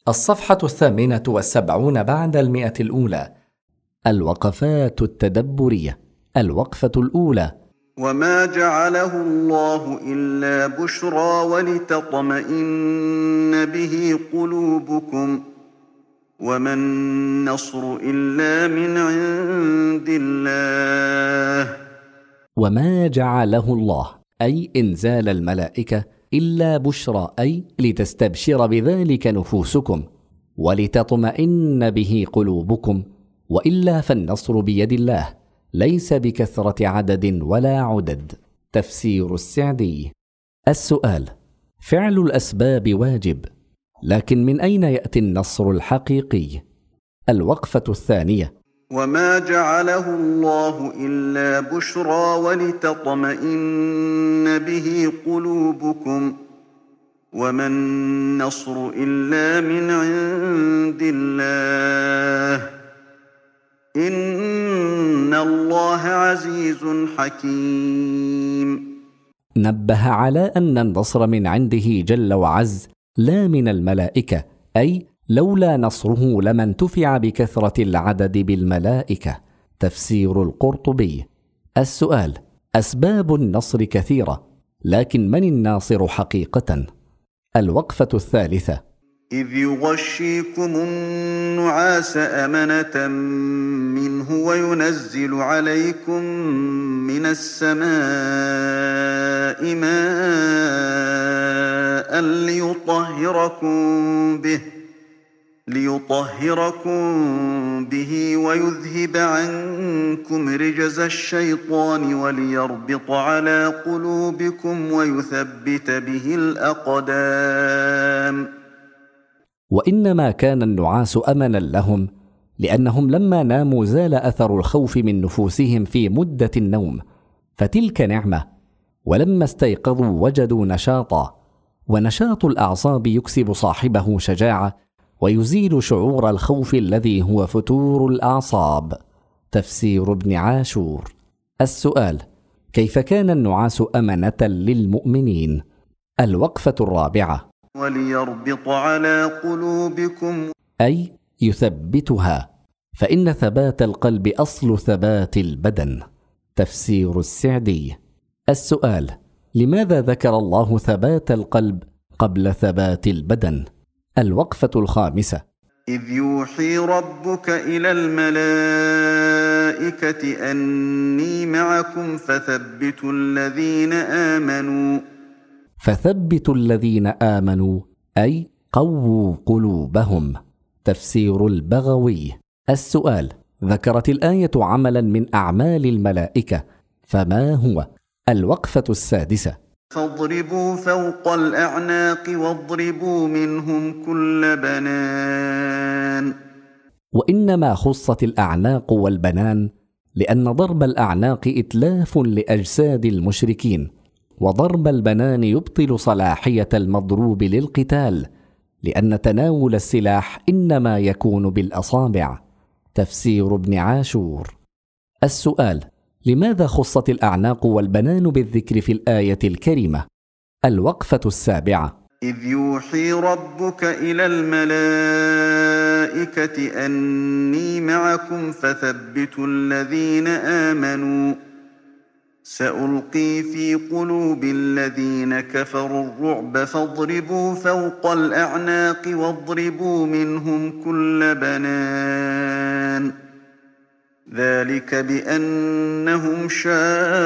الصفحة 78 بعد 100 الأولى. الوقفات التدبرية. الوقفة الأولى: وما جعله الله إلا بشرى ولتطمئن به قلوبكم وما النصر إلا من عند الله. وما جعله الله أي إنزال الملائكة إلا بشرى أي لتستبشر بذلك نفوسكم ولتطمئن به قلوبكم، وإلا فالنصر بيد الله ليس بكثرة عدد ولا عدد. تفسير السعدي. السؤال: فعل الأسباب واجب، لكن من أين يأتي النصر الحقيقي؟ الوقفة الثانية: وما جعله الله إلا بشرى ولتطمئن به قلوبكم وما النصر إلا من عند الله إن الله عزيز حكيم. نبه على أن النصر من عنده جل وعز لا من الملائكة، أي لولا نصره لما انتفع بكثرة العدد بالملائكة. تفسير القرطبي. السؤال: أسباب النصر كثيرة، لكن من الناصر حقيقة؟ الوقفة الثالثة: إذ يغشيكم النعاس أمنة منه وينزل عليكم من السماء ماء ليطهركم به ويذهب عنكم رجز الشيطان وليربط على قلوبكم ويثبت به الأقدام. وإنما كان النعاس أمنا لهم لأنهم لما ناموا زال أثر الخوف من نفوسهم في مدة النوم، فتلك نعمة. ولما استيقظوا وجدوا نشاطا، ونشاط الأعصاب يكسب صاحبه شجاعة ويزيل شعور الخوف الذي هو فتور الأعصاب. تفسير ابن عاشور. السؤال: كيف كان النعاس أمنة للمؤمنين؟ الوقفة الرابعة: وليربط على قلوبكم أي يثبتها، فإن ثبات القلب أصل ثبات البدن. تفسير السعدي. السؤال: لماذا ذكر الله ثبات القلب قبل ثبات البدن؟ الوقفة الخامسة: إذ يوحي ربك إلى الملائكة أني معكم فثبتوا الذين آمنوا أي قووا قلوبهم. تفسير البغوي. السؤال: ذكرت الآية عملا من أعمال الملائكة، فما هو؟ الوقفة السادسة: فاضربوا فوق الأعناق واضربوا منهم كل بنان. وإنما خصت الأعناق والبنان لأن ضرب الأعناق إتلاف لأجساد المشركين، وضرب البنان يبطل صلاحية المضروب للقتال، لأن تناول السلاح إنما يكون بالأصابع. تفسير ابن عاشور. السؤال: لماذا خصت الأعناق والبنان بالذكر في الآية الكريمة؟ الوقفة السابعة: إذ يوحي ربك إلى الملائكة أني معكم فثبتوا الذين آمنوا سألقي في قلوب الذين كفروا الرعب فاضربوا فوق الأعناق واضربوا منهم كل بنان. ذلك بأنهم شاقوا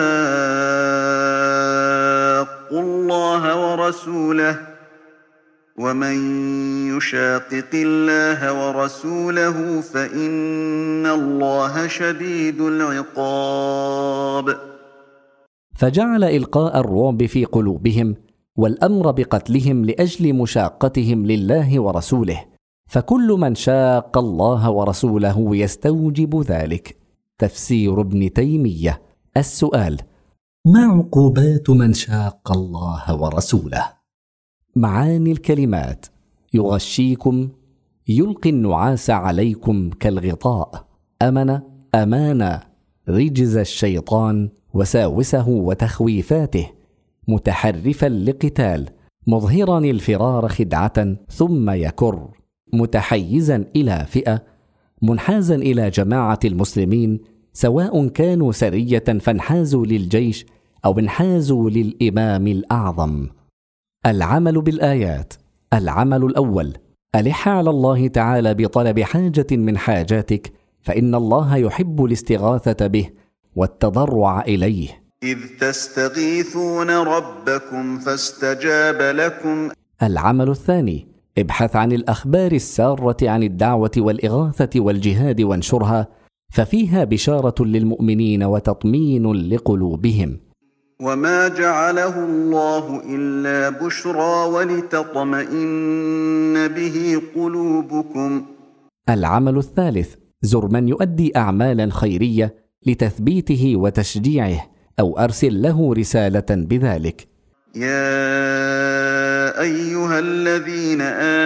الله ورسوله ومن يشاقق الله ورسوله فإن الله شديد العقاب. فجعل إلقاء الرعب في قلوبهم والأمر بقتلهم لأجل مشاقتهم لله ورسوله، فكل من شاق الله ورسوله يستوجب ذلك. تفسير ابن تيمية. السؤال: ما عقوبات من شاق الله ورسوله؟ معاني الكلمات: يغشيكم، يلقي النعاس عليكم كالغطاء، أمن، أمانا، رجز الشيطان وساوسه وتخويفاته، متحرفا لقتال، مظهرا الفرار خدعة ثم يكر، متحيزا إلى فئة، منحازا إلى جماعة المسلمين، سواء كانوا سرية فانحازوا للجيش أو انحازوا للإمام الأعظم. العمل بالآيات. العمل الأول: ألح على الله تعالى بطلب حاجة من حاجاتك، فإن الله يحب الاستغاثة به والتضرع إليه. إذ تستغيثون ربكم فاستجاب لكم. العمل الثاني: ابحث عن الأخبار السارة عن الدعوة والإغاثة والجهاد وانشرها، ففيها بشارة للمؤمنين وتطمين لقلوبهم. وما جعله الله إلا بشرى ولتطمئن به قلوبكم. العمل الثالث: زر من يؤدي أعمالا خيرية لتثبيته وتشجيعه، أو أرسل له رسالة بذلك. يا أيها الذين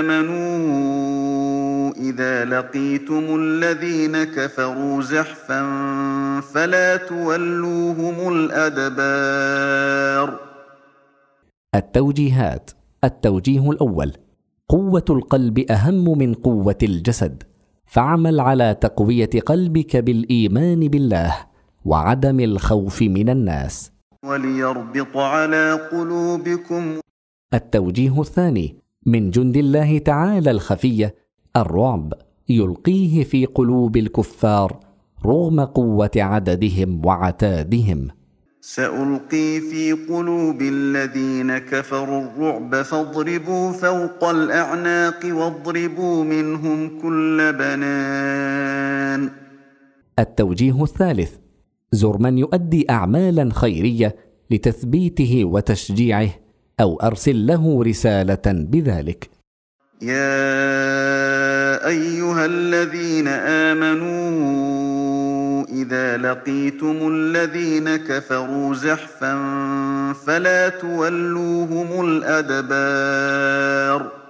آمنوا إذا لقيتم الذين كفروا زحفا فلا تولوهم الأدبار. التوجيهات. التوجيه الأول: قوة القلب أهم من قوة الجسد، فاعمل على تقوية قلبك بالإيمان بالله وعدم الخوف من الناس. وليربط على قلوبكم. التوجيه الثاني: من جند الله تعالى الخفية الرعب، يلقيه في قلوب الكفار رغم قوة عددهم وعتادهم. سألقي في قلوب الذين كفروا الرعب فاضربوا فوق الأعناق واضربوا منهم كل بنان. التوجيه الثالث: زر من يؤدي أعمالا خيرية لتثبيته وتشجيعه، أو أرسل له رسالة بذلك. يا أيها الذين آمنوا إذا لقيتم الذين كفروا زحفا فلا تولوهم الأدبار.